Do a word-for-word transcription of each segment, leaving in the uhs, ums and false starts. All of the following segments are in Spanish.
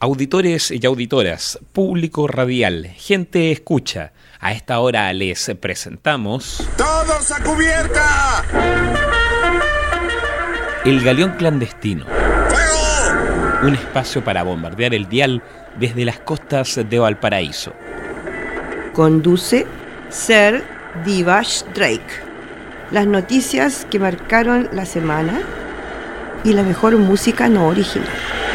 Auditores y auditoras, público radial, gente escucha, a esta hora les presentamos... ¡Todos a cubierta! El Galeón Clandestino. ¡Fuego! Un espacio para bombardear el dial desde las costas de Valparaíso. Conduce Sir Divash Drake. Las noticias que marcaron la semana y la mejor música no original.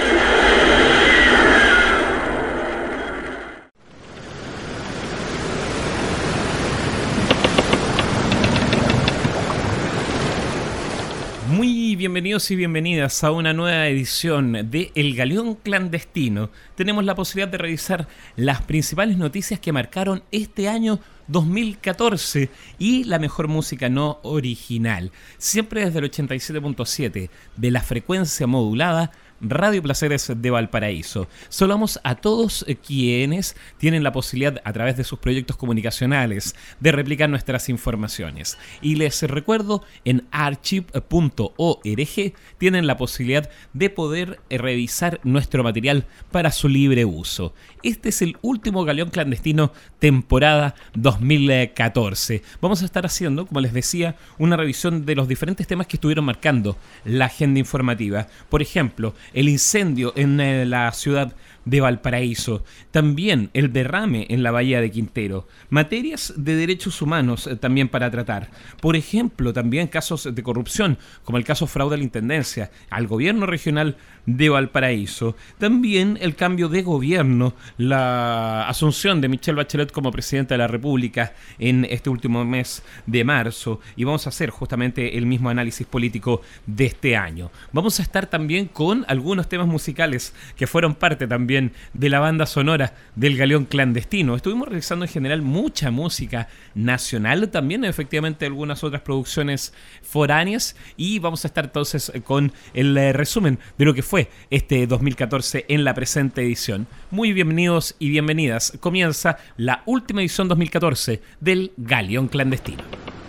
Muy bienvenidos y bienvenidas a una nueva edición de El Galeón Clandestino. Tenemos la posibilidad de revisar las principales noticias que marcaron este año dos mil catorce y la mejor música no original. Siempre desde el ochenta y siete punto siete de la frecuencia modulada Radio Placeres de Valparaíso. Saludamos a todos quienes tienen la posibilidad a través de sus proyectos comunicacionales de replicar nuestras informaciones. Y les recuerdo, en archive punto org tienen la posibilidad de poder revisar nuestro material para su libre uso. Este es el último Galeón Clandestino temporada dos mil catorce. Vamos a estar haciendo, como les decía, una revisión de los diferentes temas que estuvieron marcando la agenda informativa. Por ejemplo, el incendio en eh, la ciudad de Valparaíso, también el derrame en la bahía de Quintero, materias de derechos humanos eh, también para tratar. Por ejemplo, también casos de corrupción, como el caso fraude a la Intendencia, al gobierno regional de Valparaíso. También el cambio de gobierno, la asunción de Michelle Bachelet como presidenta de la República en este último mes de marzo, y vamos a hacer justamente el mismo análisis político de este año. Vamos a estar también con algunos temas musicales que fueron parte también de la banda sonora del Galeón Clandestino. Estuvimos realizando en general mucha música nacional, también efectivamente algunas otras producciones foráneas, y vamos a estar entonces con el eh, resumen de lo que fue este dos mil catorce en la presente edición. Muy bienvenidos y bienvenidas. Comienza la última edición dos mil catorce del Galeón Clandestino.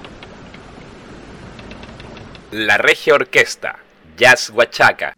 La Regia Orquesta, Jazz Huachaca.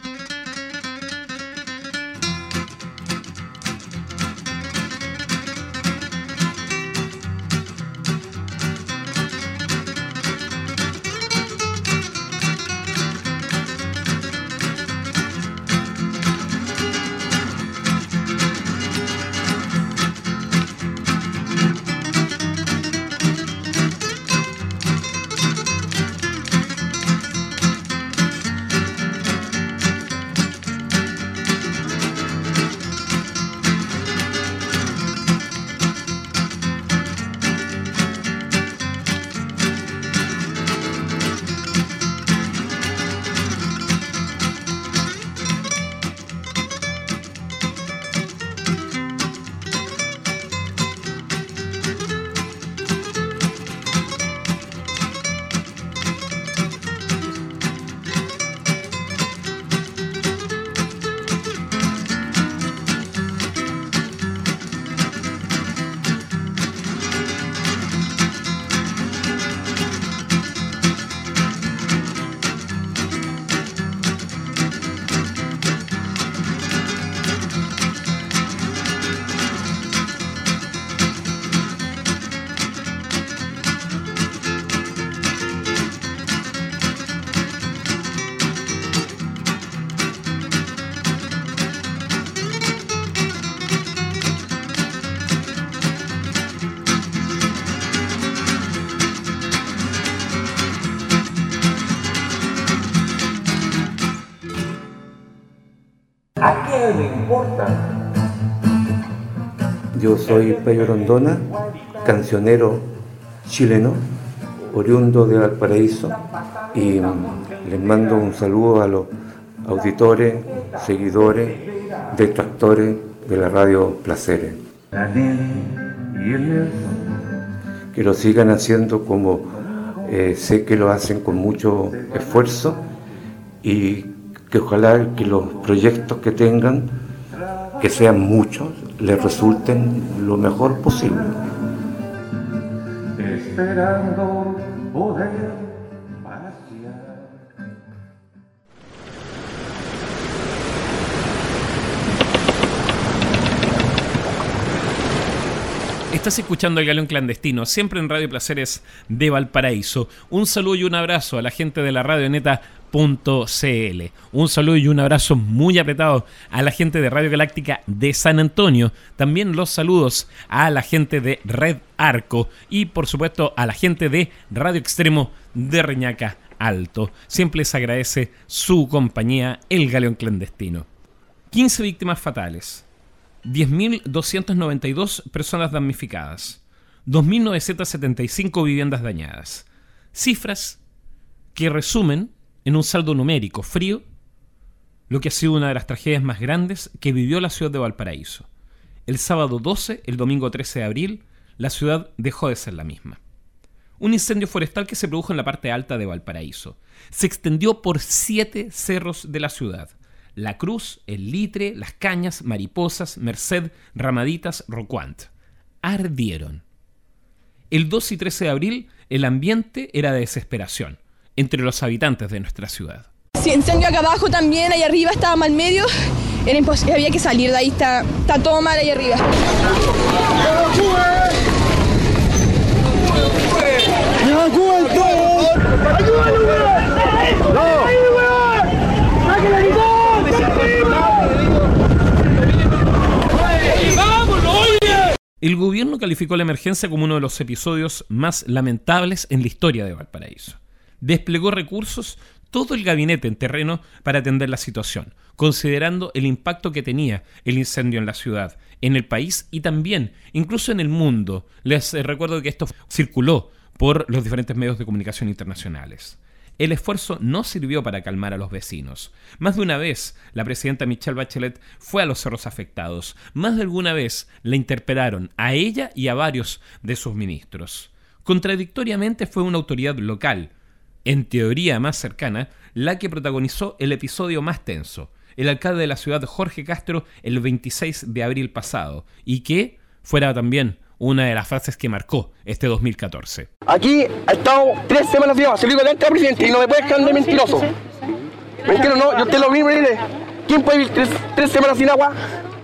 Yo soy Pello Rondona, cancionero chileno, oriundo de Valparaíso, y les mando un saludo a los auditores, seguidores, detractores de la radio Placeres. Que lo sigan haciendo como eh, sé que lo hacen con mucho esfuerzo, y que ojalá que los proyectos que tengan, que sean muchos, les resulten lo mejor posible. Esperando poder vaciar. Estás escuchando El Galeón Clandestino, siempre en Radio Placeres de Valparaíso. Un saludo y un abrazo a la gente de la radioneta punto c l. Un saludo y un abrazo muy apretado a la gente de Radio Galáctica de San Antonio. También los saludos a la gente de Red Arco y por supuesto a la gente de Radio Extremo de Reñaca Alto. Siempre les agradece su compañía, El Galeón Clandestino. quince víctimas fatales, diez mil doscientas noventa y dos personas damnificadas, dos mil novecientas setenta y cinco viviendas dañadas. Cifras que resumen en un saldo numérico frío lo que ha sido una de las tragedias más grandes que vivió la ciudad de Valparaíso. El sábado doce, el domingo trece de abril, la ciudad dejó de ser la misma. Un incendio forestal que se produjo en la parte alta de Valparaíso. Se extendió por siete cerros de la ciudad: La Cruz, El Litre, Las Cañas, Mariposas, Merced, Ramaditas, Rocuant. Ardieron. El doce y trece de abril, el ambiente era de desesperación entre los habitantes de nuestra ciudad. Sí, incendio acá abajo también, ahí arriba estaba mal medio, era imposible, había que salir de ahí, está, está todo mal ahí arriba. El gobierno calificó la emergencia como uno de los episodios más lamentables en la historia de Valparaíso. Desplegó recursos, todo el gabinete en terreno para atender la situación, considerando el impacto que tenía el incendio en la ciudad, en el país y también, incluso en el mundo. Les eh, recuerdo que esto circuló por los diferentes medios de comunicación internacionales. El esfuerzo no sirvió para calmar a los vecinos. Más de una vez, la presidenta Michelle Bachelet fue a los cerros afectados. Más de alguna vez la interpelaron a ella y a varios de sus ministros. Contradictoriamente fue una autoridad local, en teoría más cercana, la que protagonizó el episodio más tenso, el alcalde de la ciudad, Jorge Castro, el veintiséis de abril pasado, y que fuera también una de las frases que marcó este dos mil catorce. Aquí ha estado tres semanas sin agua, se lo digo delante del presidente, y no me puede dejar de mentiroso. Mentira, no, yo usted lo mismo diré. ¿Quién puede vivir tres, tres semanas sin agua?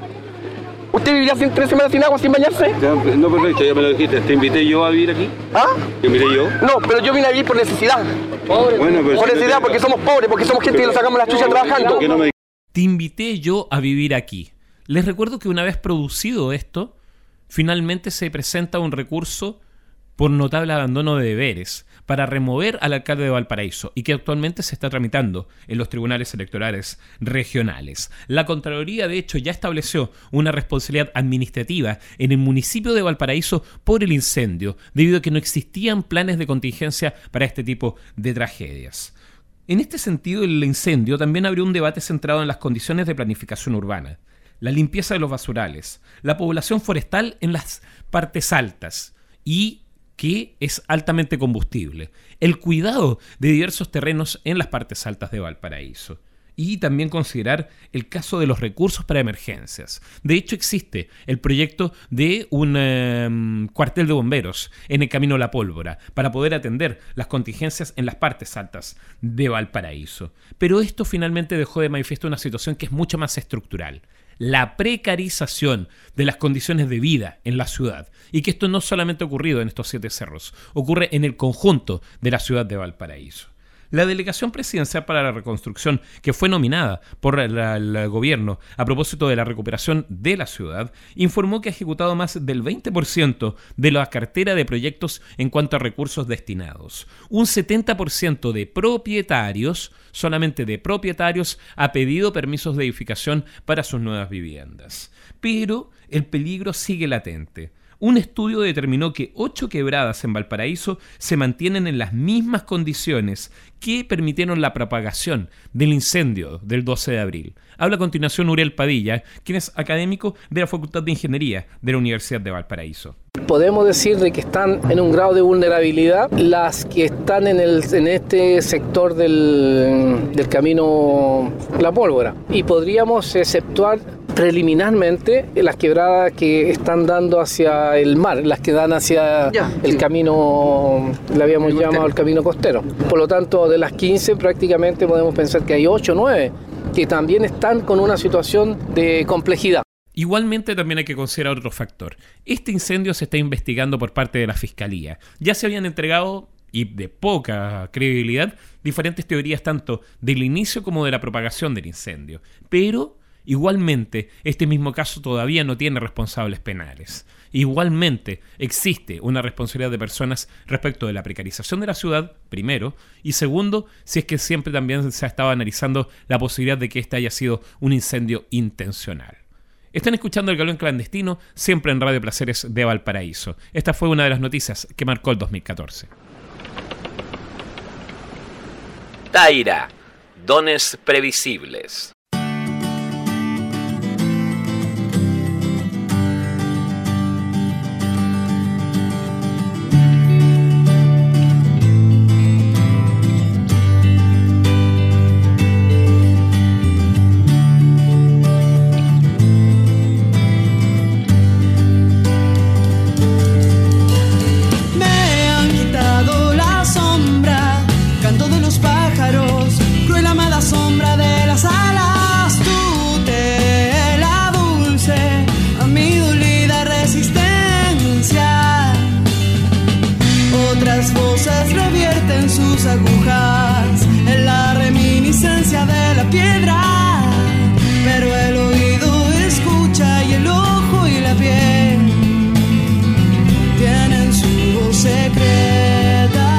¿Usted viviría sin tres semanas sin agua, sin bañarse? No, perfecto, ya me lo dijiste. ¿Te invité yo a vivir aquí? ¿Ah? ¿Te invité yo? No, pero yo vine a vivir por necesidad. Bueno, pero por si necesidad, no te... porque somos pobres, porque somos gente que nos sacamos la chucha no, trabajando. No me... Te invité yo a vivir aquí. Les recuerdo que una vez producido esto, finalmente se presenta un recurso por notable abandono de deberes para remover al alcalde de Valparaíso y que actualmente se está tramitando en los tribunales electorales regionales. La Contraloría, de hecho, ya estableció una responsabilidad administrativa en el municipio de Valparaíso por el incendio, debido a que no existían planes de contingencia para este tipo de tragedias. En este sentido, el incendio también abrió un debate centrado en las condiciones de planificación urbana, la limpieza de los basurales, la población forestal en las partes altas y que es altamente combustible, el cuidado de diversos terrenos en las partes altas de Valparaíso y también considerar el caso de los recursos para emergencias. De hecho, existe el proyecto de un eh, cuartel de bomberos en el Camino La Pólvora para poder atender las contingencias en las partes altas de Valparaíso. Pero esto finalmente dejó de manifiesto una situación que es mucho más estructural: la precarización de las condiciones de vida en la ciudad, y que esto no solamente ha ocurrido en estos siete cerros, ocurre en el conjunto de la ciudad de Valparaíso. La Delegación Presidencial para la Reconstrucción, que fue nominada por el, el gobierno a propósito de la recuperación de la ciudad, informó que ha ejecutado más del veinte por ciento de la cartera de proyectos en cuanto a recursos destinados. Un setenta por ciento de propietarios, solamente de propietarios, ha pedido permisos de edificación para sus nuevas viviendas. Pero el peligro sigue latente. Un estudio determinó que ocho quebradas en Valparaíso se mantienen en las mismas condiciones que permitieron la propagación del incendio del doce de abril. Habla a continuación Uriel Padilla, quien es académico de la Facultad de Ingeniería de la Universidad de Valparaíso. Podemos decir de que están en un grado de vulnerabilidad las que están en, el, en este sector del, del camino La Pólvora. Y podríamos exceptuar preliminarmente las quebradas que están dando hacia el mar, las que dan hacia ya, el sí. camino, le habíamos el llamado el camino costero. Por lo tanto, de las quince prácticamente podemos pensar que hay ocho o nueve que también están con una situación de complejidad. Igualmente también hay que considerar otro factor. Este incendio se está investigando por parte de la Fiscalía. Ya se habían entregado, y de poca credibilidad, diferentes teorías tanto del inicio como de la propagación del incendio. Pero igualmente este mismo caso todavía no tiene responsables penales. Igualmente existe una responsabilidad de personas respecto de la precarización de la ciudad, primero, y segundo, si es que siempre también se ha estado analizando la posibilidad de que este haya sido un incendio intencional. Están escuchando El Galeón Clandestino, siempre en Radio Placeres de Valparaíso. Esta fue una de las noticias que marcó el dos mil catorce. Taira, dones previsibles. Agujas en la reminiscencia de la piedra, pero el oído escucha y el ojo y la piel tienen su voz secreta.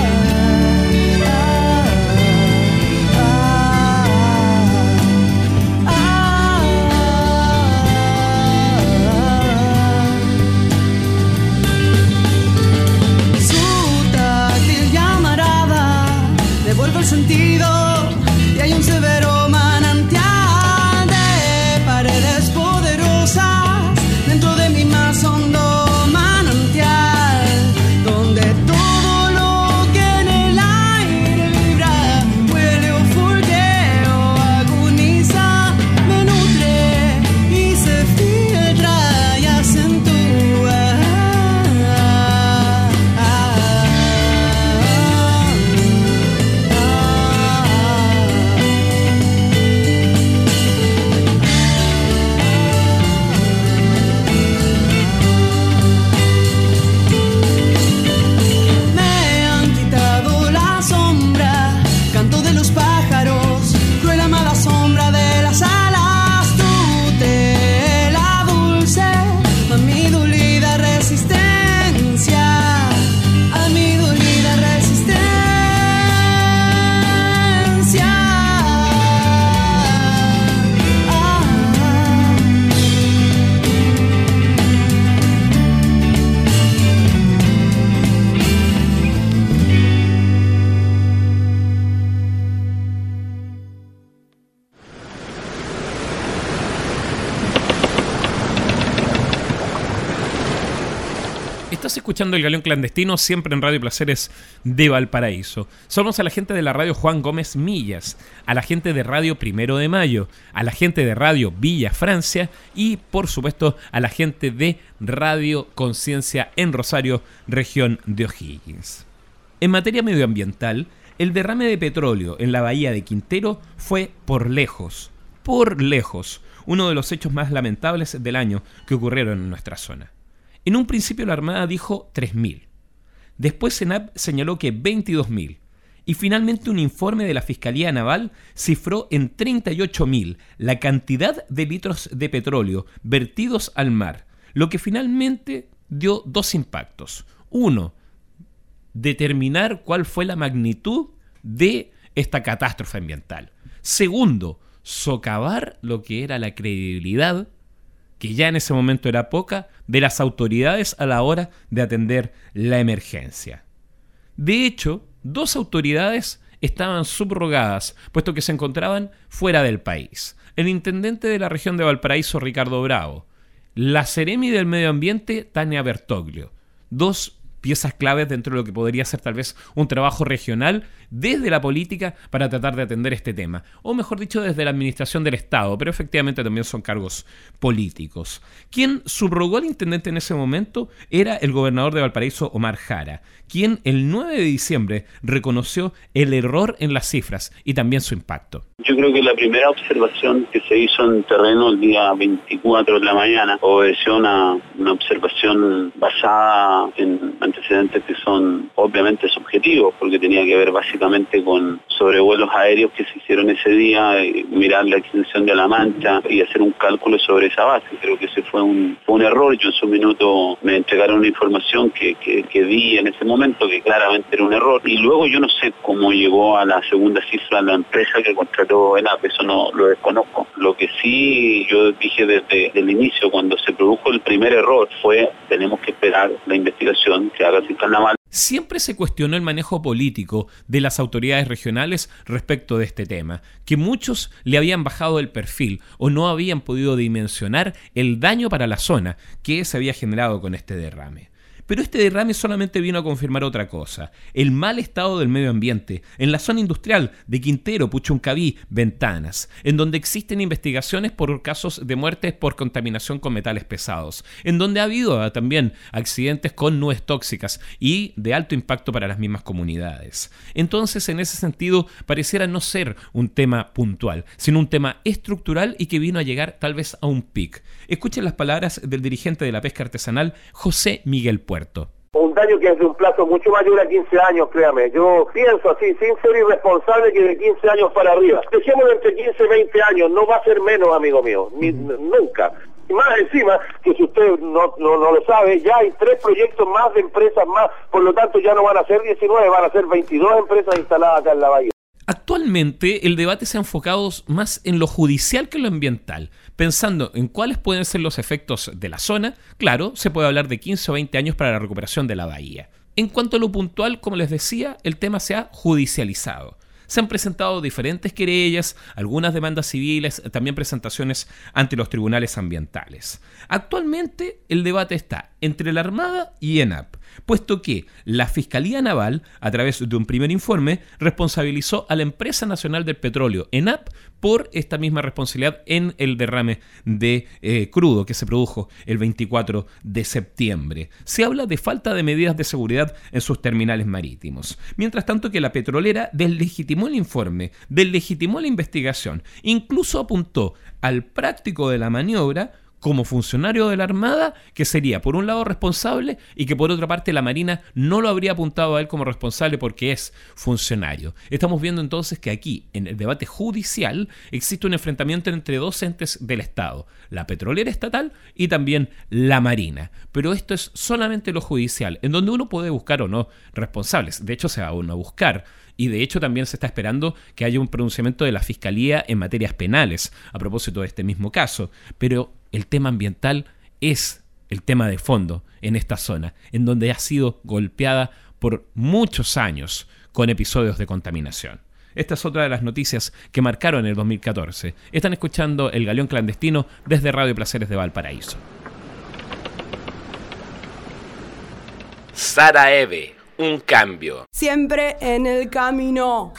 El sentido y hay un severo manantial de paredes poderosas dentro de mi más hondo manantial, donde todo lo que en el aire vibra huele o fulguea o agoniza, me nutre y se filtra y acentúa. Estás escuchando El Galeón Clandestino, siempre en Radio Placeres de Valparaíso. Somos a la gente de la radio Juan Gómez Millas, a la gente de Radio Primero de Mayo, a la gente de Radio Villa Francia y, por supuesto, a la gente de Radio Conciencia en Rosario, región de O'Higgins. En materia medioambiental, el derrame de petróleo en la bahía de Quintero fue por lejos, por lejos, uno de los hechos más lamentables del año que ocurrieron en nuestra zona. En un principio la Armada dijo tres mil. Después SENAP señaló que veintidós mil. Y finalmente un informe de la Fiscalía Naval cifró en treinta y ocho mil la cantidad de litros de petróleo vertidos al mar, lo que finalmente dio dos impactos. Uno, determinar cuál fue la magnitud de esta catástrofe ambiental. Segundo, socavar lo que era la credibilidad, que ya en ese momento era poca, de las autoridades a la hora de atender la emergencia. De hecho, dos autoridades estaban subrogadas, puesto que se encontraban fuera del país. El intendente de la región de Valparaíso, Ricardo Bravo, la Seremi del Medio Ambiente, Tania Bertoglio. Dos piezas claves dentro de lo que podría ser tal vez un trabajo regional desde la política para tratar de atender este tema, o mejor dicho, desde la administración del Estado, pero efectivamente también son cargos políticos. Quien subrogó al intendente en ese momento era el gobernador de Valparaíso, Omar Jara, quien el nueve de diciembre reconoció el error en las cifras y también su impacto. Yo creo que la primera observación que se hizo en terreno el día veinticuatro de la mañana obedeció a una, una observación basada en antecedentes que son obviamente subjetivos, porque tenía que ver básicamente con sobrevuelos aéreos que se hicieron ese día, y mirar la extensión de la mancha y hacer un cálculo sobre esa base. Creo que ese fue un, fue un error. Yo en su minuto me entregaron una información que, que, que vi en ese momento que claramente era un error, y luego yo no sé cómo llegó a la segunda cifra la empresa que contrató ENAP, eso no lo desconozco. Lo que sí yo dije desde el inicio, cuando se produjo el primer error, fue tenemos que esperar la investigación que haga Fiscal Naval. Siempre se cuestionó el manejo político de las autoridades regionales respecto de este tema, que muchos le habían bajado el perfil o no habían podido dimensionar el daño para la zona que se había generado con este derrame. Pero este derrame solamente vino a confirmar otra cosa: el mal estado del medio ambiente en la zona industrial de Quintero, Puchuncaví, Ventanas, en donde existen investigaciones por casos de muertes por contaminación con metales pesados, en donde ha habido también accidentes con nubes tóxicas y de alto impacto para las mismas comunidades. Entonces, en ese sentido, pareciera no ser un tema puntual, sino un tema estructural y que vino a llegar tal vez a un pic. Escuchen las palabras del dirigente de la pesca artesanal, José Miguel Puerto. Un daño que es de un plazo mucho mayor a quince años, créame. Yo pienso así, sin ser irresponsable, que de quince años para arriba. Dejémoslo entre quince y veinte años, no va a ser menos, amigo mío, ni, nunca. Y más encima, que si usted no, no, no lo sabe, ya hay tres proyectos más de empresas más, por lo tanto ya no van a ser diecinueve, van a ser veintidós empresas instaladas acá en la bahía. Actualmente el debate se ha enfocado más en lo judicial que en lo ambiental, pensando en cuáles pueden ser los efectos de la zona. Claro, se puede hablar de quince o veinte años para la recuperación de la bahía. En cuanto a lo puntual, como les decía, el tema se ha judicializado. Se han presentado diferentes querellas, algunas demandas civiles, también presentaciones ante los tribunales ambientales. Actualmente el debate está entre la Armada y ENAP, puesto que la Fiscalía Naval, a través de un primer informe, responsabilizó a la Empresa Nacional del Petróleo, ENAP, por esta misma responsabilidad en el derrame de eh, crudo que se produjo el veinticuatro de septiembre. Se habla de falta de medidas de seguridad en sus terminales marítimos. Mientras tanto que la petrolera deslegitimó el informe, deslegitimó la investigación, incluso apuntó al práctico de la maniobra como funcionario de la Armada, que sería por un lado responsable y que por otra parte la Marina no lo habría apuntado a él como responsable porque es funcionario. Estamos viendo entonces que aquí, en el debate judicial, existe un enfrentamiento entre dos entes del Estado, la petrolera estatal y también la Marina. Pero esto es solamente lo judicial, en donde uno puede buscar o no responsables. De hecho, se va uno a buscar. Y de hecho también se está esperando que haya un pronunciamiento de la Fiscalía en materias penales a propósito de este mismo caso. Pero el tema ambiental es el tema de fondo en esta zona, en donde ha sido golpeada por muchos años con episodios de contaminación. Esta es otra de las noticias que marcaron el dos mil catorce. Están escuchando El Galeón Clandestino desde Radio Placeres de Valparaíso. Saraeve, un cambio. Siempre en el camino.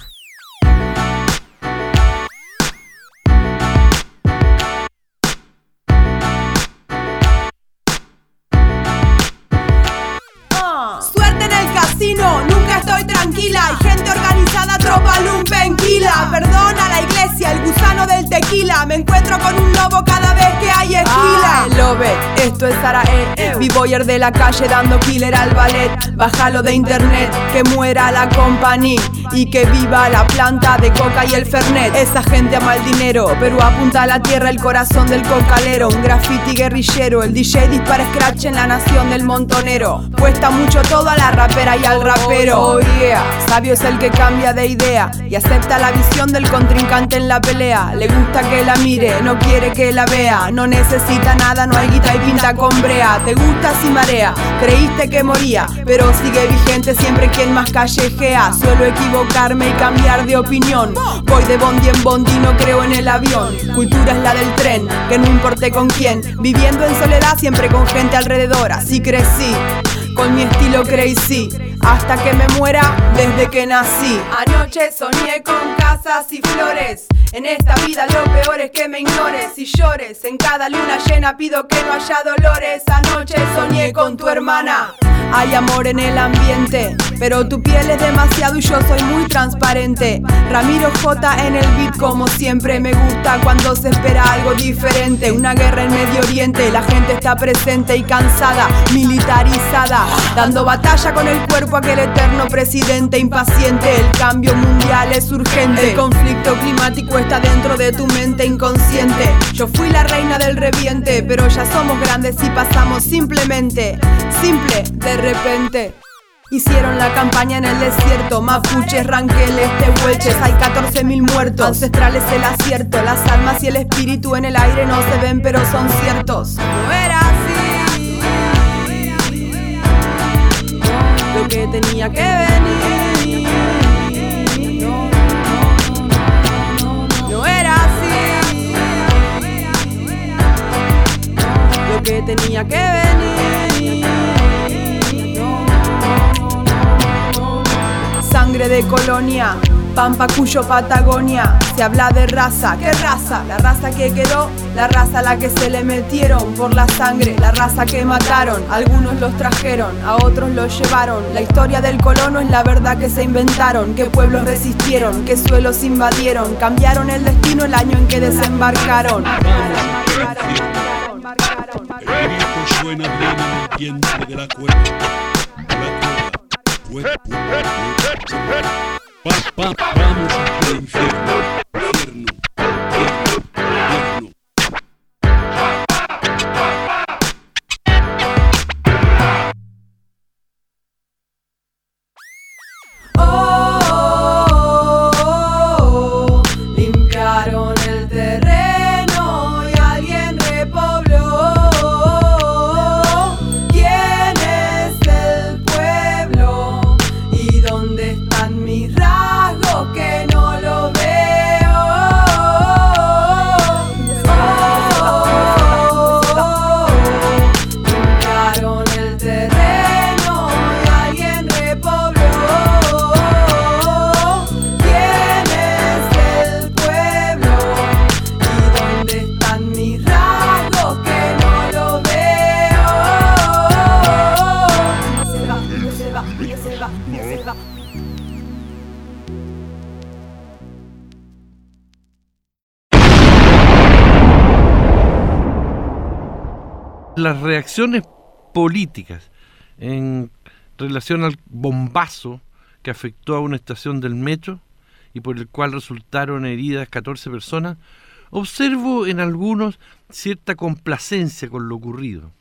Suerte en el casino, nunca estoy tranquila. Hay gente organizada, tropa lumpenquila. Perdona la iglesia, el gusano del tequila. Me encuentro con un lobo cada vez que hay esquila. Ah, lobe, esto es Sarae. B-boyer de la calle dando killer al ballet. Bájalo de internet, que muera la compañía y que viva la planta de coca y el fernet. Esa gente ama el dinero, pero apunta a la tierra el corazón del cocalero. Un graffiti guerrillero, el D J dispara scratch en la nación del montonero. Cuesta mucho todo a la rapera y al rapero. Oh yeah, sabio es el que cambia de idea y acepta la visión del contrincante en la pelea. Le gusta que la mire, no quiere que la vea. No necesita nada, no hay guita y pinta con brea. Te gusta si marea, creíste que moría, pero sigue vigente siempre quien más callejea. Suelo equivocarme y cambiar de opinión. Voy de bondi en bondi, no creo en el avión. Cultura es la del tren, que no importe con quién. Viviendo en soledad siempre con gente alrededor, así crecí. Con mi estilo crazy, hasta que me muera desde que nací. Anoche soñé con casas y flores. En esta vida lo peor es que me ignores y llores. En cada luna llena pido que no haya dolores. Anoche soñé con tu hermana. Hay amor en el ambiente, pero tu piel es demasiado y yo soy muy transparente. Ramiro J en el beat como siempre. Me gusta cuando se espera algo diferente. Una guerra en Medio Oriente, la gente está presente y cansada, militarizada, dando batalla con el cuerpo a aquel eterno presidente impaciente. El cambio mundial es urgente. El conflicto climático está dentro de tu mente inconsciente. Yo fui la reina del reviente, pero ya somos grandes y pasamos simplemente, simple de repente. Hicieron la campaña en el desierto, mapuches, ranqueles, tehuelches, hay catorce mil muertos. Ancestrales el acierto, las almas y el espíritu en el aire no se ven pero son ciertos. No era así, lo que tenía que venir. No era así, lo que tenía que venir. Sangre de colonia, Pampa, Cuyo, Patagonia. Se habla de raza, ¿qué raza? La raza que quedó, la raza a la que se le metieron por la sangre, la raza que mataron. Algunos los trajeron, a otros los llevaron. La historia del colono es la verdad que se inventaron. Qué pueblos resistieron, qué suelos invadieron. Cambiaron el destino el año en que desembarcaron. El grito suena bien en el vientre de la cueva. Pa, pa, vamos al infierno, infierno, infierno, infierno. Oh, oh, oh, oh, limpiaron el terreno y alguien repobló. ¿Quién es el pueblo? ¿Y dónde están mis rasgos que no lo veo? Oh, oh, oh, limpiaron el terreno y alguien repobló. ¿Quién es el pueblo? ¿Y dónde están mis rasgos que no lo veo? Se va, se va, se va, se va. Las reacciones políticas en relación al bombazo que afectó a una estación del metro y por el cual resultaron heridas catorce personas, observo en algunos cierta complacencia con lo ocurrido.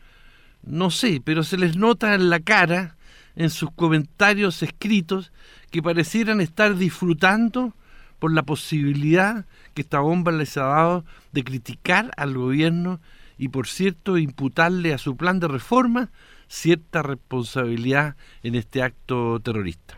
No sé, pero se les nota en la cara, en sus comentarios escritos, que parecieran estar disfrutando por la posibilidad que esta bomba les ha dado de criticar al gobierno y, por cierto, imputarle a su plan de reforma cierta responsabilidad en este acto terrorista.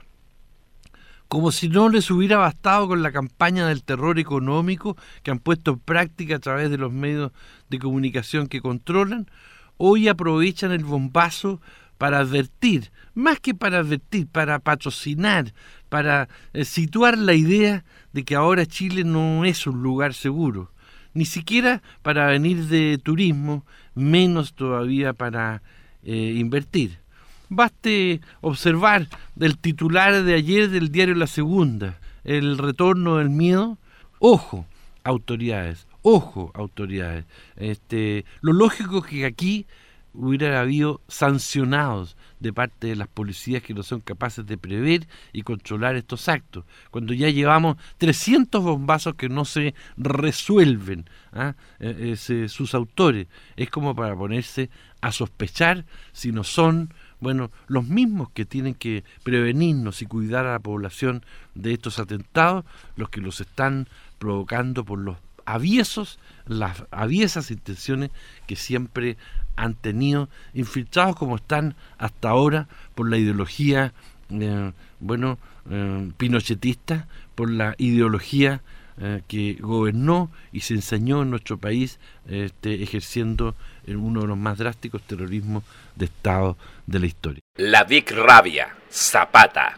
Como si no les hubiera bastado con la campaña del terror económico que han puesto en práctica a través de los medios de comunicación que controlan, hoy aprovechan el bombazo para advertir, más que para advertir, para patrocinar, para eh, situar la idea de que ahora Chile no es un lugar seguro, ni siquiera para venir de turismo, menos todavía para eh, invertir. Baste observar el titular de ayer del diario La Segunda, el retorno del miedo. Ojo, autoridades, ojo, autoridades. Este, lo lógico es que aquí hubiera habido sancionados de parte de las policías que no son capaces de prever y controlar estos actos, cuando ya llevamos trescientos bombazos que no se resuelven, ¿ah? eh, eh, sus autores. Es como para ponerse a sospechar si no son, bueno, los mismos que tienen que prevenirnos y cuidar a la población de estos atentados, los que los están provocando por los aviesos, las aviesas intenciones que siempre han tenido, infiltrados como están hasta ahora por la ideología, eh, bueno, eh, pinochetista, por la ideología eh, que gobernó y se ensañó en nuestro país, este, ejerciendo en uno de los más drásticos terrorismos de Estado de la historia. La Big Rabia, Zapata.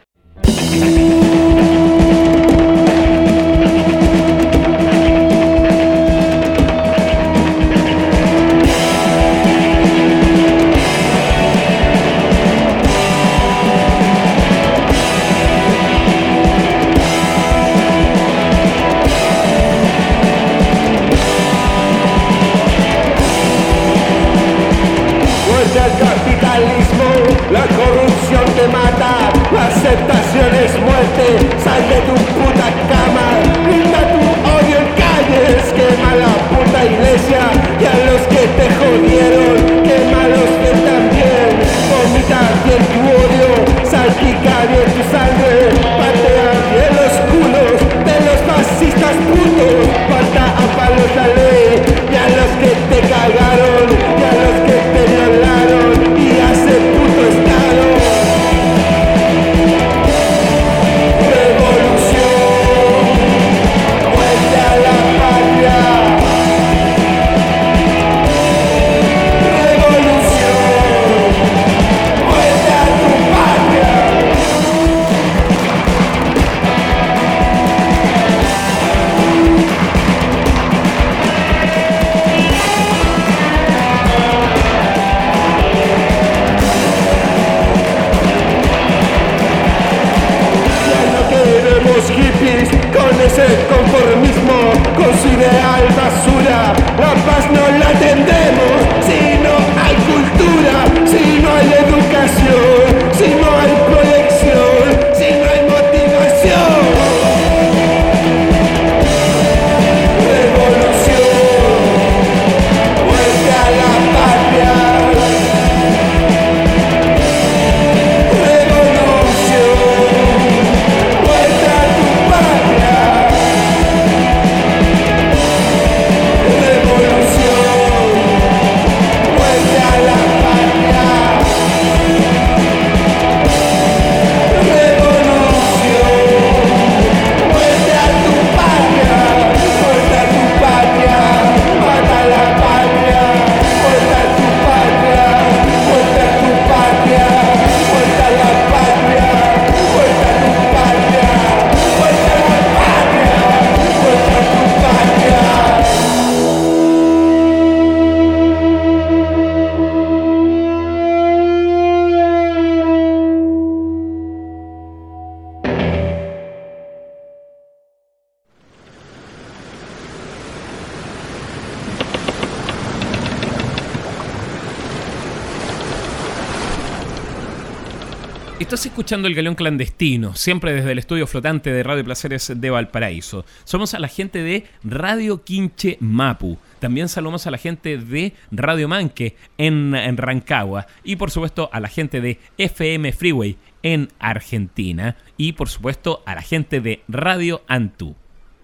La corrupción te mata, la aceptación es muerte. Sal de tu puta cama, grita tu odio en calles. Quema la puta iglesia y a los que te jodieron, quémalos bien también. Vomita bien tu odio, salpica bien tu sangre. Patea bien los culos de los fascistas putos. Falta a palos la ley y a los que te cagaron y a los que te violaron y a ese puto estado. Revolución, vuelve a la patria. Revolución, vuelve a tu patria. Hippies con ese conformismo, con su ideal basura. La paz no la tendremos si no hay cultura, si no hay educación, si no hay proyección, si no hay motivación. Revolución, vuelve a la patria. Estás escuchando El Galeón Clandestino, siempre desde el estudio flotante de Radio Placeres de Valparaíso. Somos a la gente de Radio Quinche Mapu. También saludamos a la gente de Radio Manque en, en Rancagua. Y por supuesto a la gente de F M Freeway en Argentina. Y por supuesto a la gente de Radio Antú.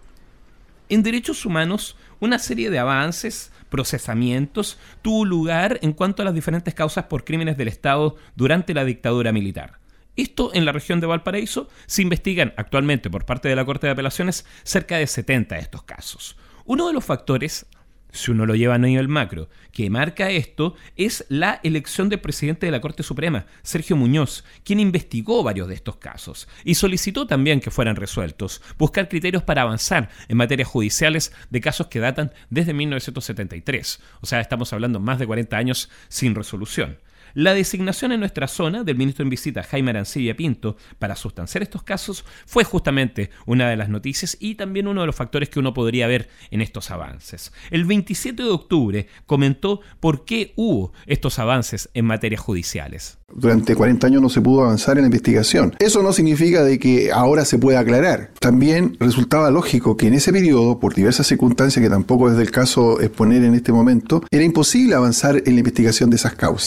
En derechos humanos, una serie de avances, procesamientos, tuvo lugar en cuanto a las diferentes causas por crímenes del Estado durante la dictadura militar. Esto en la región de Valparaíso se investigan actualmente por parte de la Corte de Apelaciones cerca de setenta de estos casos. Uno de los factores, si uno lo lleva a nivel macro, que marca esto es la elección del presidente de la Corte Suprema, Sergio Muñoz, quien investigó varios de estos casos y solicitó también que fueran resueltos, buscar criterios para avanzar en materias judiciales de casos que datan desde mil novecientos setenta y tres. O sea, estamos hablando más de cuarenta años sin resolución. La designación en nuestra zona del ministro en visita Jaime Arancibia Pinto para sustanciar estos casos fue justamente una de las noticias y también uno de los factores que uno podría ver en estos avances. El veintisiete de octubre comentó por qué hubo estos avances en materias judiciales. Durante cuarenta años no se pudo avanzar en la investigación. Eso no significa de que ahora se pueda aclarar. También resultaba lógico que en ese periodo, por diversas circunstancias que tampoco es del caso exponer en este momento, era imposible avanzar en la investigación de esas causas. De manera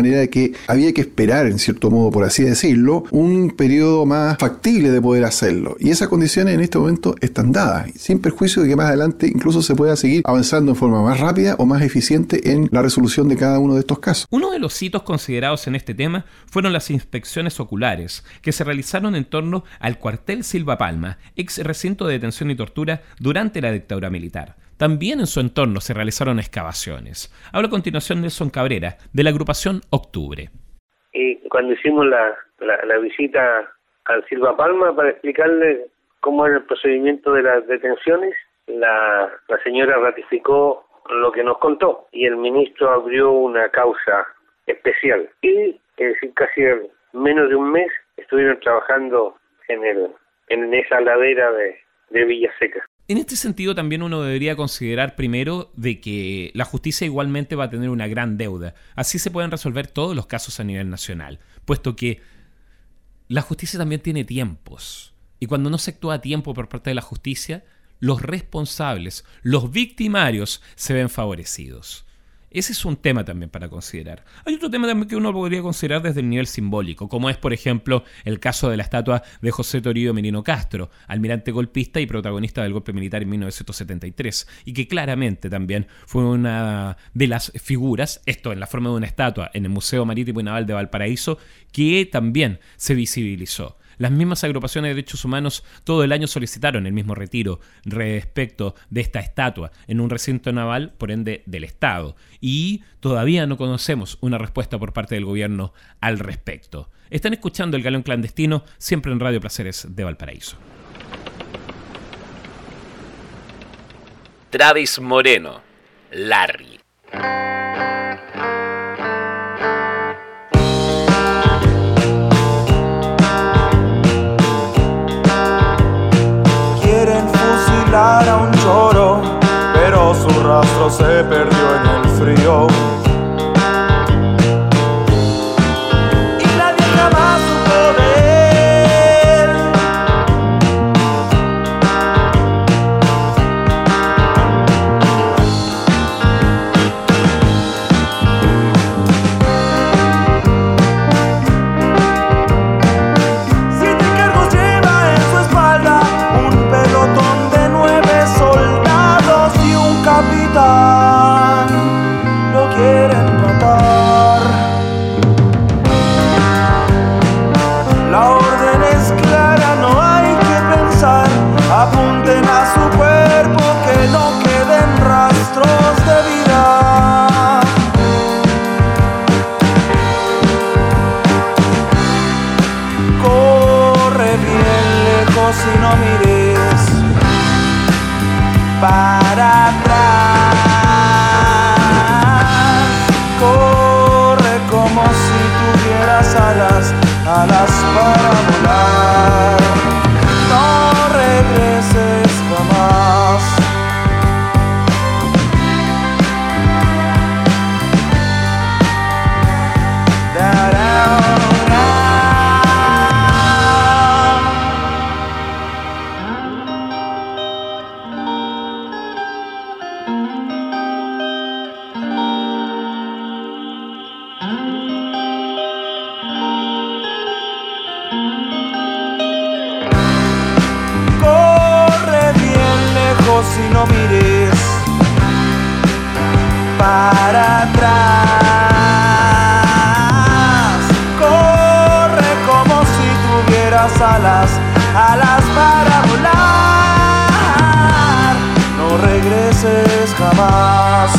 manera de que había que esperar, en cierto modo, por así decirlo, un periodo más factible de poder hacerlo. Y esas condiciones en este momento están dadas, sin perjuicio de que más adelante incluso se pueda seguir avanzando en forma más rápida o más eficiente en la resolución de cada uno de estos casos. Uno de los hitos considerados en este tema fueron las inspecciones oculares que se realizaron en torno al cuartel Silva Palma, ex recinto de detención y tortura durante la dictadura militar. También en su entorno se realizaron excavaciones. Habla a continuación Nelson Cabrera, de la agrupación Octubre. Y cuando hicimos la, la, la visita al Silva Palma para explicarle cómo era el procedimiento de las detenciones, la, la señora ratificó lo que nos contó y el ministro abrió una causa especial. Y, es decir, casi menos de un mes estuvieron trabajando en, el, en esa ladera de, de Villaseca. En este sentido también uno debería considerar primero de que la justicia igualmente va a tener una gran deuda. Así se pueden resolver todos los casos a nivel nacional, puesto que la justicia también tiene tiempos. Y cuando no se actúa a tiempo por parte de la justicia, los responsables, los victimarios se ven favorecidos. Ese es un tema también para considerar. Hay otro tema también que uno podría considerar desde el nivel simbólico, como es, por ejemplo, el caso de la estatua de José Toribio Merino Castro, almirante golpista y protagonista del golpe militar en mil novecientos setenta y tres, y que claramente también fue una de las figuras, esto en la forma de una estatua, en el Museo Marítimo y Naval de Valparaíso, que también se visibilizó. Las mismas agrupaciones de derechos humanos todo el año solicitaron el mismo retiro respecto de esta estatua en un recinto naval, por ende del Estado. Y todavía no conocemos una respuesta por parte del gobierno al respecto. Están escuchando El Galeón Clandestino, siempre en Radio Placeres de Valparaíso. Travis Moreno, Larry. A un choro, pero su rastro se perdió en el frío. Y nadie jamás supo de él. Siete cargos lleva en su espalda, un pelotón capitán, lo quieren matar. La orden es clara, no hay que pensar. Apunten a su cuerpo que no queden rastros de vida. Corre bien lejos y no mires para atrás, corre como si tuvieras alas, alas para volar, no regreses jamás. Si no mires para atrás, corre como si tuvieras alas, alas para volar, no regreses jamás.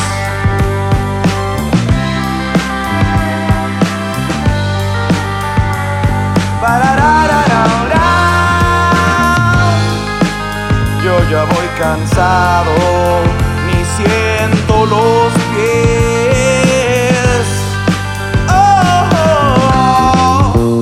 Yo ya voy cansado, ni siento los pies. Oh, oh, oh.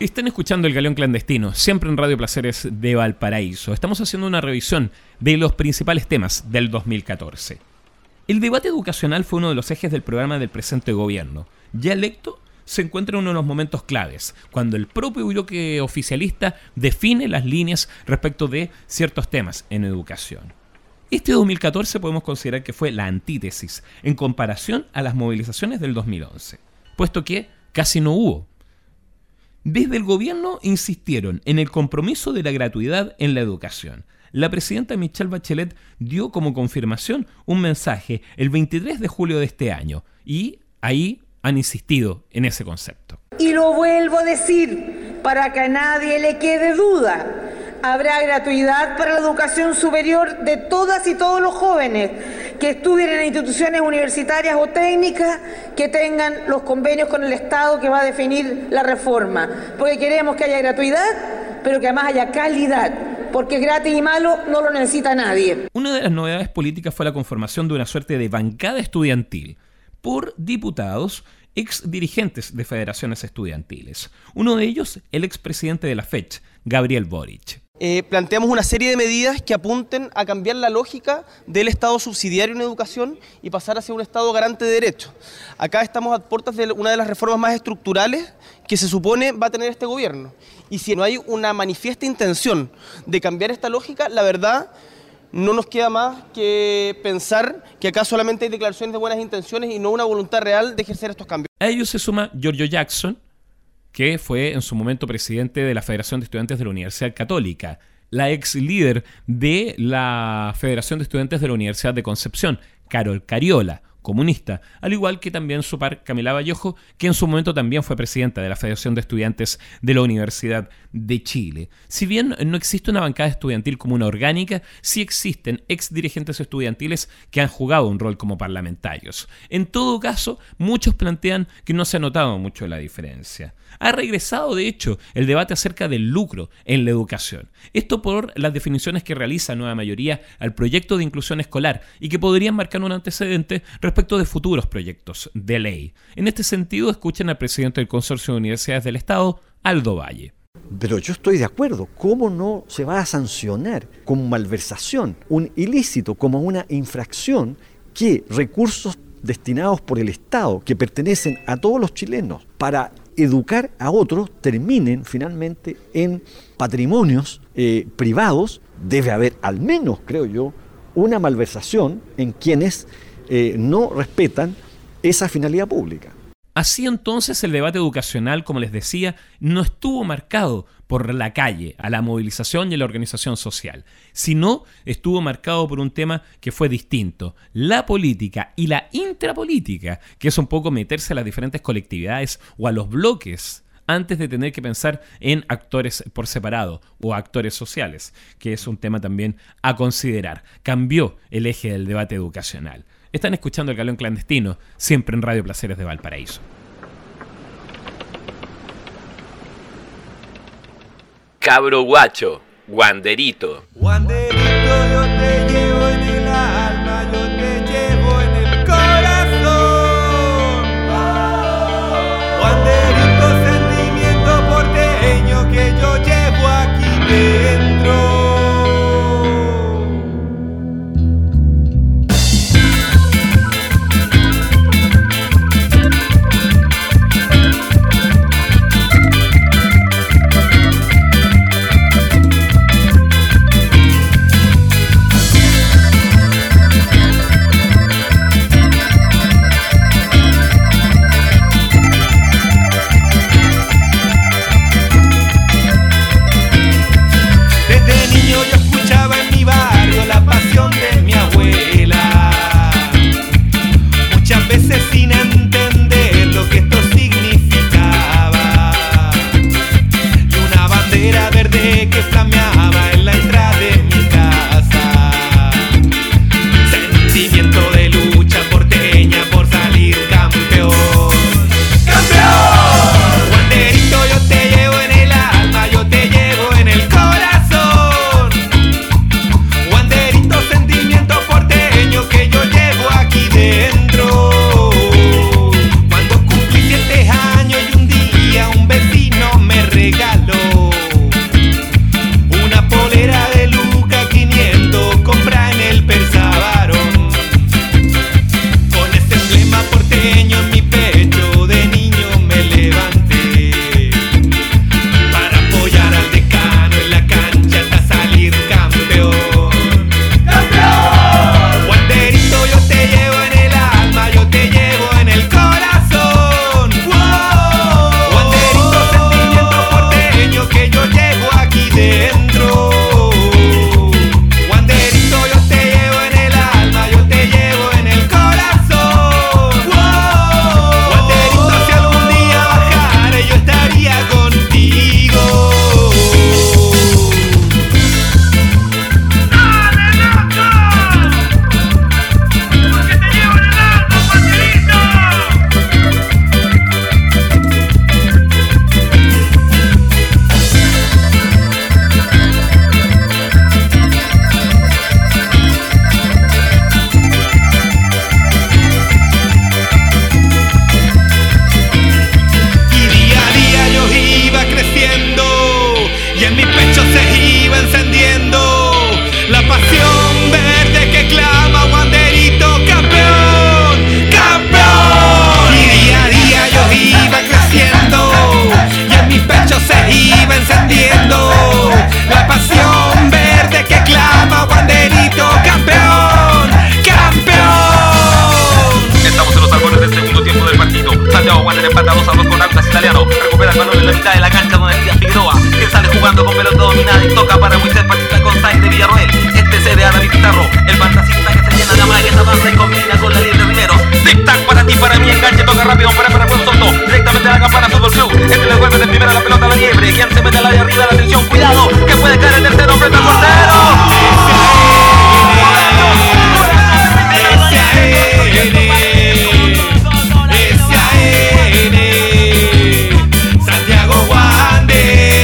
Están escuchando El Galeón Clandestino, siempre en Radio Placeres de Valparaíso. Estamos haciendo una revisión de los principales temas del dos mil catorce. El debate educacional fue uno de los ejes del programa del presente gobierno. Ya electo, se encuentra en uno de los momentos claves, cuando el propio bloque oficialista define las líneas respecto de ciertos temas en educación. Este dos mil catorce podemos considerar que fue la antítesis en comparación a las movilizaciones del dos mil once, puesto que casi no hubo. Desde el gobierno insistieron en el compromiso de la gratuidad en la educación. La presidenta Michelle Bachelet dio como confirmación un mensaje el veintitrés de julio de este año y ahí han insistido en ese concepto. Y lo vuelvo a decir para que a nadie le quede duda. Habrá gratuidad para la educación superior de todas y todos los jóvenes que estudien en instituciones universitarias o técnicas que tengan los convenios con el Estado que va a definir la reforma. Porque queremos que haya gratuidad, pero que además haya calidad. Porque gratis y malo no lo necesita nadie. Una de las novedades políticas fue la conformación de una suerte de bancada estudiantil por diputados ex dirigentes de federaciones estudiantiles. Uno de ellos, el expresidente de la FECH, Gabriel Boric. Eh, planteamos una serie de medidas que apunten a cambiar la lógica del Estado subsidiario en educación y pasar hacia un Estado garante de derechos. Acá estamos a puertas de una de las reformas más estructurales que se supone va a tener este gobierno. Y si no hay una manifiesta intención de cambiar esta lógica, la verdad no nos queda más que pensar que acá solamente hay declaraciones de buenas intenciones y no una voluntad real de ejercer estos cambios. A ello se suma Giorgio Jackson, que fue en su momento presidente de la Federación de Estudiantes de la Universidad Católica, la ex líder de la Federación de Estudiantes de la Universidad de Concepción, Carol Cariola, comunista, al igual que también su par Camila Vallejo, que en su momento también fue presidenta de la Federación de Estudiantes de la Universidad de Chile. Si bien no existe una bancada estudiantil como una orgánica, sí existen ex dirigentes estudiantiles que han jugado un rol como parlamentarios. En todo caso, muchos plantean que no se ha notado mucho la diferencia. Ha regresado, de hecho, el debate acerca del lucro en la educación. Esto por las definiciones que realiza Nueva Mayoría al proyecto de inclusión escolar y que podrían marcar un antecedente respecto de futuros proyectos de ley. En este sentido, escuchen al presidente del Consorcio de Universidades del Estado, Aldo Valle. Pero yo estoy de acuerdo, ¿cómo no se va a sancionar como malversación, un ilícito, como una infracción, que recursos destinados por el Estado, que pertenecen a todos los chilenos, para educar a otros, terminen finalmente en patrimonios eh, privados? Debe haber al menos, creo yo, una malversación en quienes eh, no respetan esa finalidad pública. Así entonces el debate educacional, como les decía, no estuvo marcado por la calle, a la movilización y a la organización social, sino estuvo marcado por un tema que fue distinto, la política y la intrapolítica, que es un poco meterse a las diferentes colectividades o a los bloques antes de tener que pensar en actores por separado o actores sociales, que es un tema también a considerar. Cambió el eje del debate educacional. Están escuchando El Galeón Clandestino, siempre en Radio Placeres de Valparaíso. Cabro guacho, guanderito. Guanderito, yo te llevo en el alma, yo te llevo en el corazón. Guanderito, sentimiento porteño que yo llevo aquí dentro. Junior empata dos a dos con Aucas Italiano. Recupera el balón en la mitad de la cancha con Elías Figueroa, que sale jugando con pelota dominada y toca para Moisés Patita con Sainz de Villarroel. Este cede a David Pizarro, el fantasista que se llena de amagues, avanza y combina con la libre Rivero. Tic-tac para ti, para mí, enganche, toca rápido para para Juan Soto, directamente a la campana Fútbol Club. Este le devuelve de primera la pelota a la liebre, quien se mete al área arriba, la atención, cuidado, que puede caer el tercero frente al portero. Santiago Wander,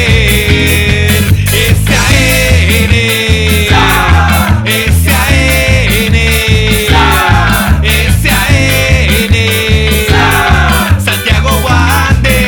S A N, S A N, S A N, Santiago Wander.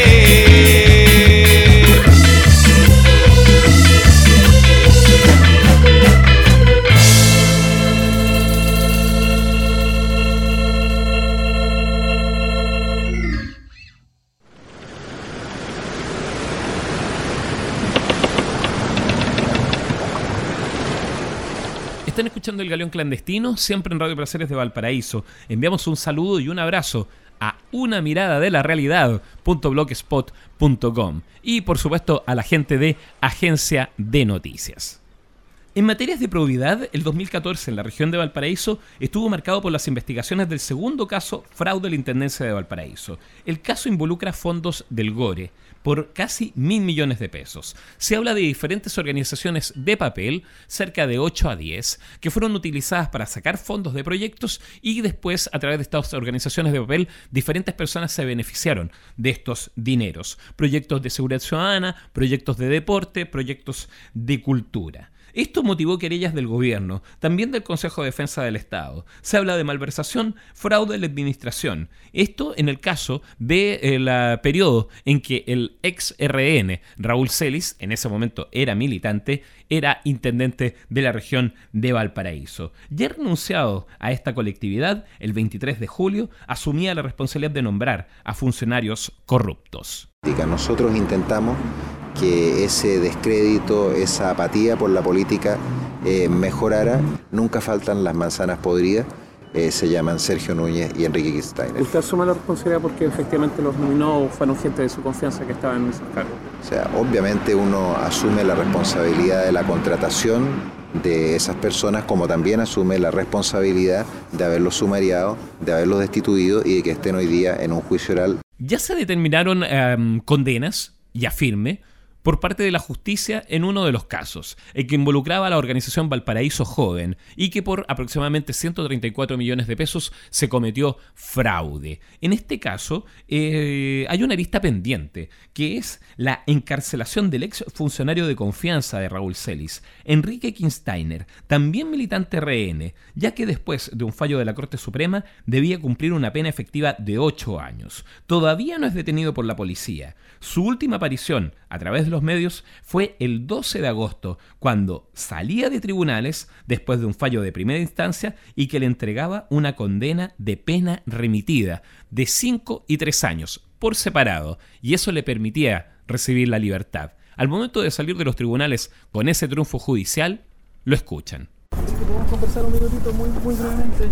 Están escuchando El Galeón Clandestino, siempre en Radio Placeres de Valparaíso. Enviamos un saludo y un abrazo a una mirada de la realidad punto blogspot punto com y por supuesto a la gente de Agencia de Noticias. En materias de probidad, el dos mil catorce en la región de Valparaíso estuvo marcado por las investigaciones del segundo caso fraude a la Intendencia de Valparaíso. El caso involucra fondos del GORE por casi mil millones de pesos. Se habla de diferentes organizaciones de papel, cerca de ocho a diez, que fueron utilizadas para sacar fondos de proyectos y después, a través de estas organizaciones de papel, diferentes personas se beneficiaron de estos dineros. Proyectos de seguridad ciudadana, proyectos de deporte, proyectos de cultura. Esto motivó querellas del gobierno, también del Consejo de Defensa del Estado. Se habla de malversación, fraude en la administración. Esto en el caso del uh, periodo en que el ex R N, Raúl Celis, en ese momento era militante, era intendente de la región de Valparaíso. Ya renunciado a esta colectividad, el veintitrés de julio, asumía la responsabilidad de nombrar a funcionarios corruptos. Nosotros intentamos que ese descrédito, esa apatía por la política eh, mejorara. Nunca faltan las manzanas podridas, eh, se llaman Sergio Núñez y Enrique Kirchsteiner. ¿Usted asume la responsabilidad porque efectivamente los nominó o fueron gente de su confianza que estaban en esos cargos? O sea, obviamente uno asume la responsabilidad de la contratación de esas personas, como también asume la responsabilidad de haberlos sumariado, de haberlos destituido y de que estén hoy día en un juicio oral. Ya se determinaron um, condenas, ya firme, por parte de la justicia en uno de los casos, el que involucraba a la organización Valparaíso Joven y que por aproximadamente ciento treinta y cuatro millones de pesos se cometió fraude. En este caso eh, hay una arista pendiente, que es la encarcelación del ex funcionario de confianza de Raúl Celis, Enrique Kirchsteiner, también militante R N, ya que después de un fallo de la Corte Suprema debía cumplir una pena efectiva de ocho años. Todavía no es detenido por la policía. Su última aparición a través de los medios fue el doce de agosto, cuando salía de tribunales después de un fallo de primera instancia y que le entregaba una condena de pena remitida de cinco y tres años por separado, y eso le permitía recibir la libertad. Al momento de salir de los tribunales con ese triunfo judicial, lo escuchan. ¿Podemos conversar un minutito muy, muy brevemente?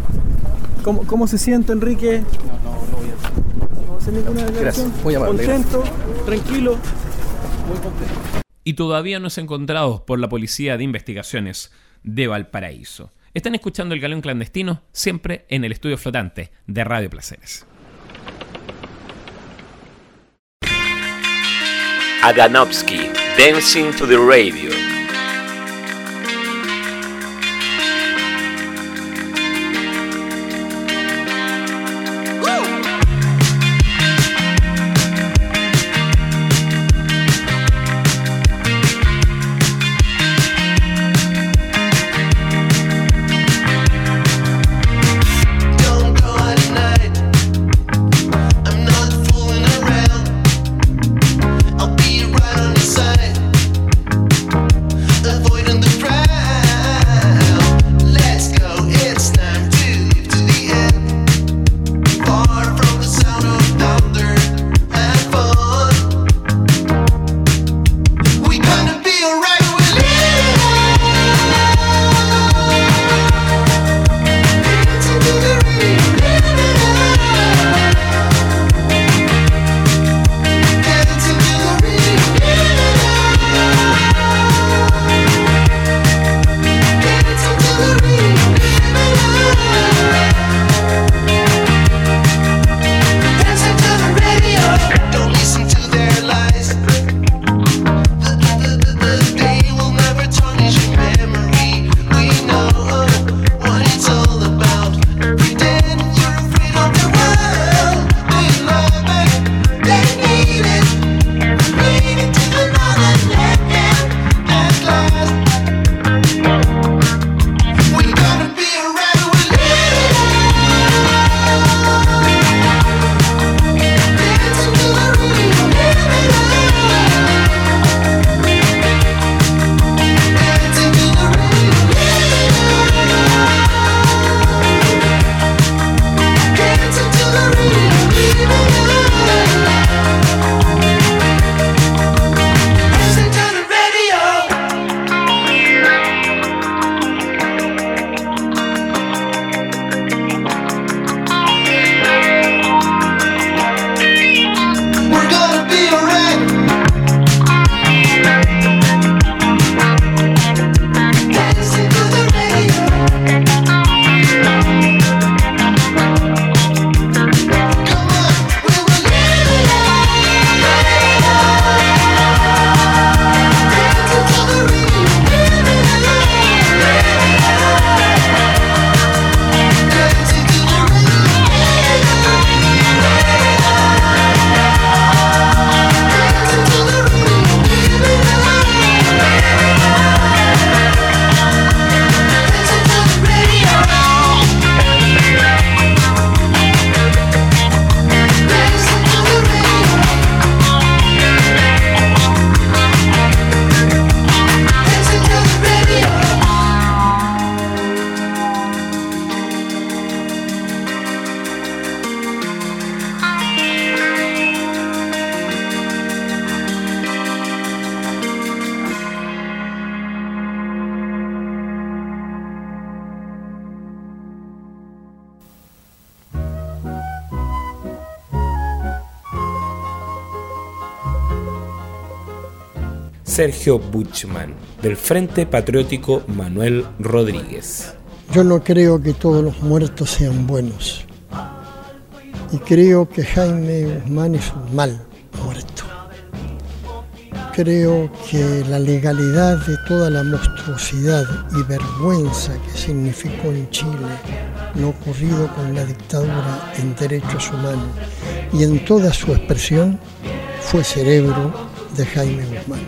¿Cómo, ¿Cómo se siente, Enrique? No, no, no voy a hacer. No voy a hacer ninguna declaración. Muy amable, contento, gracias. Tranquilo. Muy contento. Y todavía no es encontrado por la Policía de Investigaciones de Valparaíso. Están escuchando El Galeón Clandestino, siempre en el estudio flotante de Radio Placeres. Aganovsky, Dancing to the Radio. I'll be right on your side. Sergio Buchmann, del Frente Patriótico Manuel Rodríguez. Yo no creo que todos los muertos sean buenos. Y creo que Jaime Guzmán es un mal muerto. Creo que la legalidad de toda la monstruosidad y vergüenza que significó en Chile lo ocurrido con la dictadura en derechos humanos y en toda su expresión fue cerebro de Jaime Guzmán.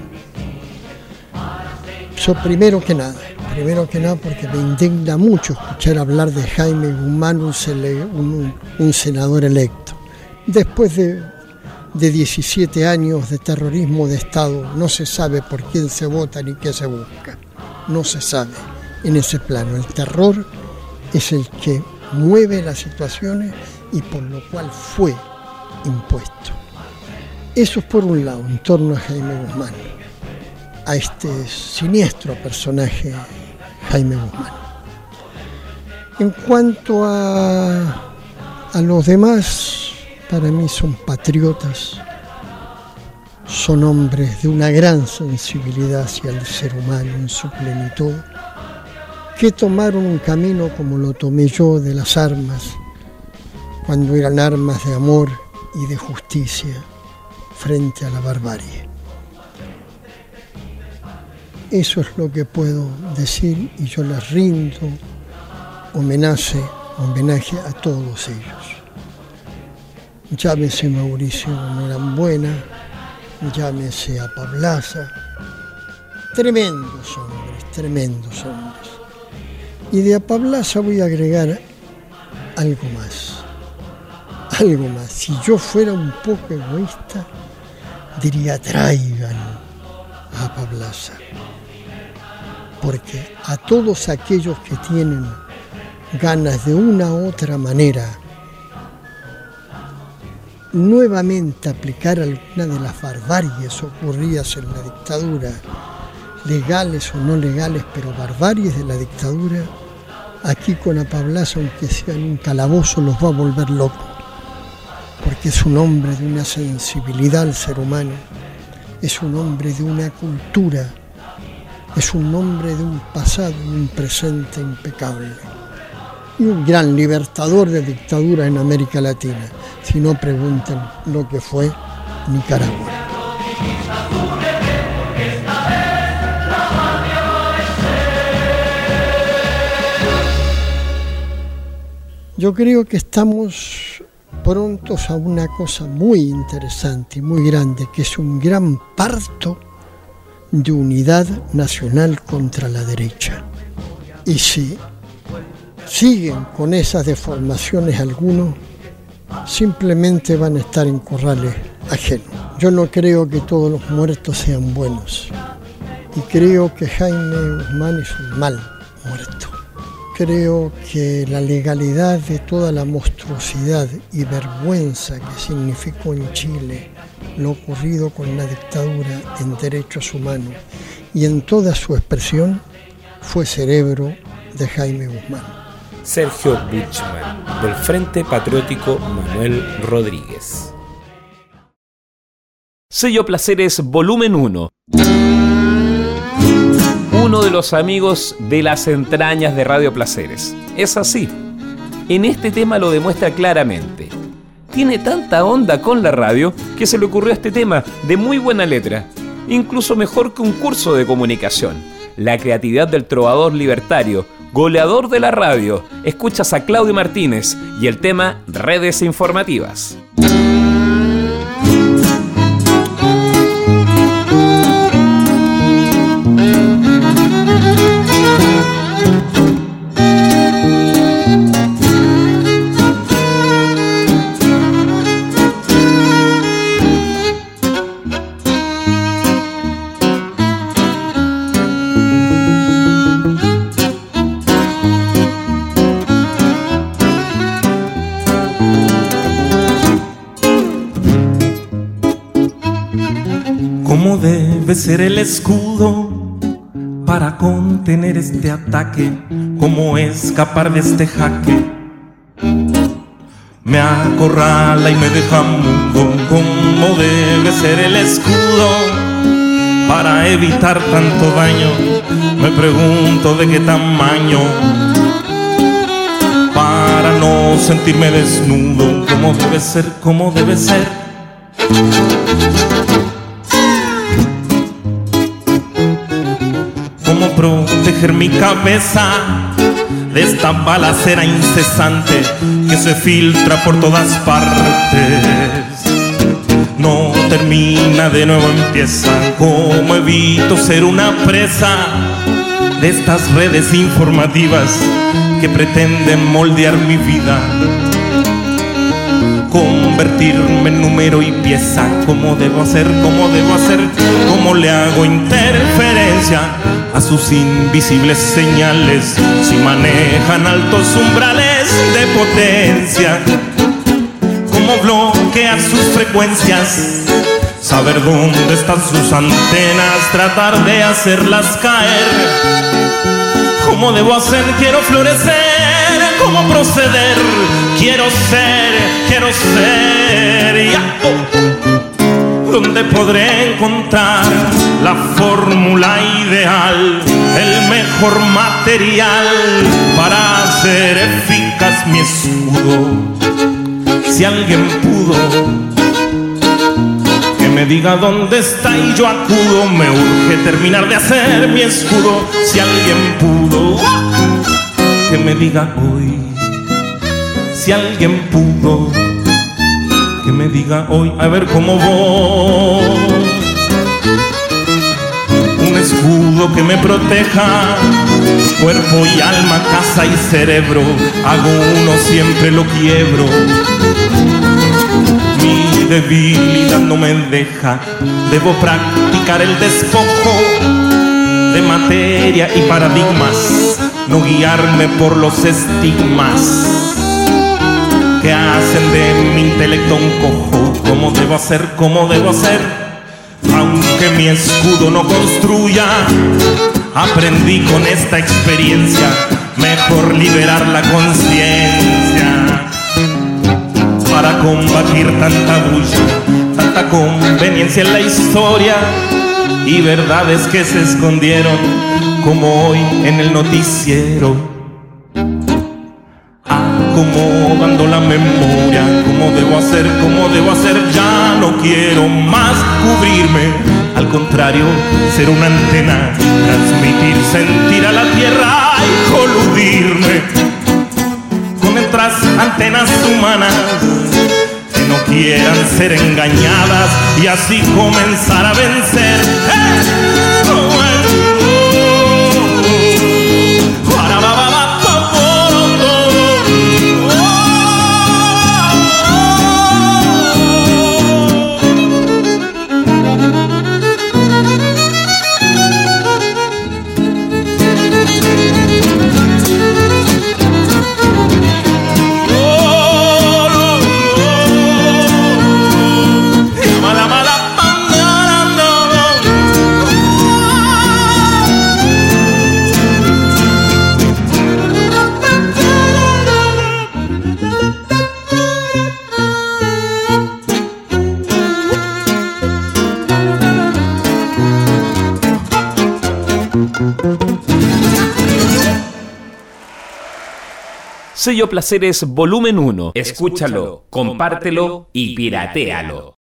So, primero que nada, primero que nada porque me indigna mucho escuchar hablar de Jaime Guzmán, un, cele, un, un senador electo. Después de, de diecisiete años de terrorismo de Estado, no se sabe por quién se vota ni qué se busca. No se sabe en ese plano. El terror es el que mueve las situaciones y por lo cual fue impuesto. Eso es por un lado, en torno a Jaime Guzmán, a este siniestro personaje Jaime Guzmán. En cuanto a, a los demás, para mí son patriotas, son hombres de una gran sensibilidad hacia el ser humano en su plenitud, que tomaron un camino como lo tomé yo de las armas, cuando eran armas de amor y de justicia frente a la barbarie. Eso es lo que puedo decir y yo les rindo homenaje, homenaje a todos ellos. Llámese Mauricio Norambuena, llámese a Pablaza, tremendos hombres, tremendos hombres. Y de a Pablaza voy a agregar algo más, algo más. Si yo fuera un poco egoísta, diría traigan a Pablaza. Porque a todos aquellos que tienen ganas de una u otra manera nuevamente aplicar alguna de las barbaries ocurridas en la dictadura, legales o no legales, pero barbaries de la dictadura, aquí con a Pablaza, aunque sea en un calabozo, los va a volver locos, porque es un hombre de una sensibilidad al ser humano, es un hombre de una cultura, es un hombre de un pasado y un presente impecable. Y un gran libertador de dictadura en América Latina. Si no, pregunten lo que fue Nicaragua. Yo creo que estamos prontos a una cosa muy interesante y muy grande, que es un gran parto de unidad nacional contra la derecha. Y si siguen con esas deformaciones algunos, simplemente van a estar en corrales ajenos. Yo no creo que todos los muertos sean buenos. Y creo que Jaime Guzmán es un mal muerto. Creo que la legalidad de toda la monstruosidad y vergüenza que significó en Chile lo ocurrido con la dictadura en derechos humanos y en toda su expresión fue cerebro de Jaime Guzmán. Sergio Buchmann, del Frente Patriótico Manuel Rodríguez. Sello Placeres Volumen uno. Uno de los amigos de las entrañas de Radio Placeres. Es así. En este tema lo demuestra claramente. Tiene tanta onda con la radio que se le ocurrió este tema de muy buena letra, incluso mejor que un curso de comunicación. La creatividad del trovador libertario, goleador de la radio. Escuchas a Claudio Martínez y el tema Redes Informativas. ¿Cómo debe ser el escudo para contener este ataque? ¿Cómo escapar de este jaque? Me acorrala y me deja mudo. ¿Cómo debe ser el escudo para evitar tanto daño. Me pregunto de qué tamaño, para no sentirme desnudo, como debe ser, como debe ser. Cómo proteger mi cabeza de esta balacera incesante que se filtra por todas partes. No termina, de nuevo empieza. Cómo evito ser una presa de estas redes informativas que pretenden moldear mi vida, convertirme en número y pieza. ¿Cómo debo hacer? ¿Cómo debo hacer? ¿Cómo le hago interferencia a sus invisibles señales si manejan altos umbrales de potencia? ¿Cómo bloquear sus frecuencias? Saber dónde están sus antenas, tratar de hacerlas caer. ¿Cómo debo hacer? Quiero florecer. ¿Cómo proceder? Quiero ser, quiero ser. Ya. Oh. ¿Dónde podré encontrar la fórmula ideal, el mejor material para hacer eficaz mi escudo? Si alguien pudo, que me diga dónde está y yo acudo. Me urge terminar de hacer mi escudo. Si alguien pudo, que me diga hoy. Si alguien pudo, que me diga hoy. A ver cómo voy. Un escudo que me proteja cuerpo y alma, casa y cerebro. Hago uno, siempre lo quiebro. Mi debilidad no me deja. Debo practicar el despojo de materia y paradigmas, no guiarme por los estigmas que hacen de mi intelecto un cojo. ¿Cómo debo hacer? ¿Cómo debo hacer? Aunque mi escudo no construya, aprendí con esta experiencia, mejor liberar la conciencia para combatir tanta bulla, tanta conveniencia en la historia y verdades que se escondieron, como hoy en el noticiero. Acomodando la memoria, ¿cómo debo hacer? ¿Cómo debo hacer? Ya no quiero más cubrirme, al contrario, ser una antena, transmitir, sentir a la tierra y coludirme con otras antenas humanas que no quieran ser engañadas y así comenzar a vencer. ¡Eh! Oh, oh. Sello Placeres Volumen uno. Escúchalo, compártelo y piratéalo.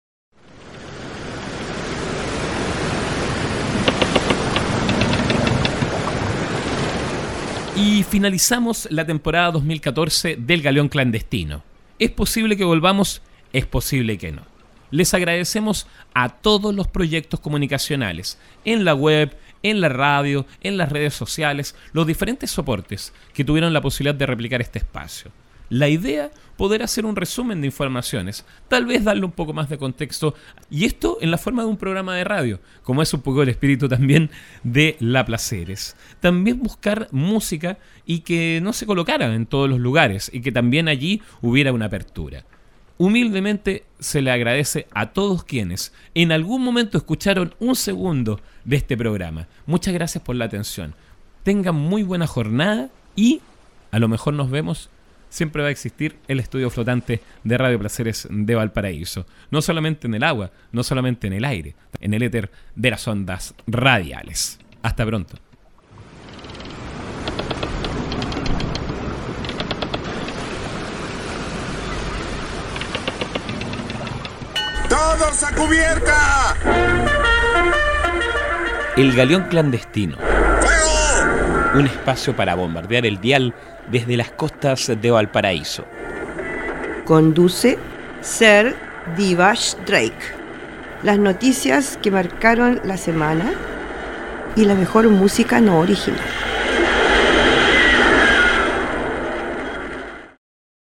Y finalizamos la temporada dos mil catorce del Galeón Clandestino. ¿Es posible que volvamos? Es posible que no. Les agradecemos a todos los proyectos comunicacionales, en la web, en la radio, en las redes sociales, los diferentes soportes que tuvieron la posibilidad de replicar este espacio. La idea, poder hacer un resumen de informaciones, tal vez darle un poco más de contexto, y esto en la forma de un programa de radio, como es un poco el espíritu también de La Placeres. También buscar música y que no se colocara en todos los lugares, y que también allí hubiera una apertura. Humildemente se le agradece a todos quienes en algún momento escucharon un segundo de este programa. Muchas gracias por la atención. Tengan muy buena jornada y a lo mejor nos vemos siempre va a existir el estudio flotante de Radio Placeres de Valparaíso. No solamente en el agua, no solamente en el aire, en el éter de las ondas radiales. Hasta pronto. ¡Todos a cubierta! El Galeón Clandestino. ¡Fuego! Un espacio para bombardear el dial desde las costas de Valparaíso. Conduce Sir Divash Drake. Las noticias que marcaron la semana y la mejor música no original.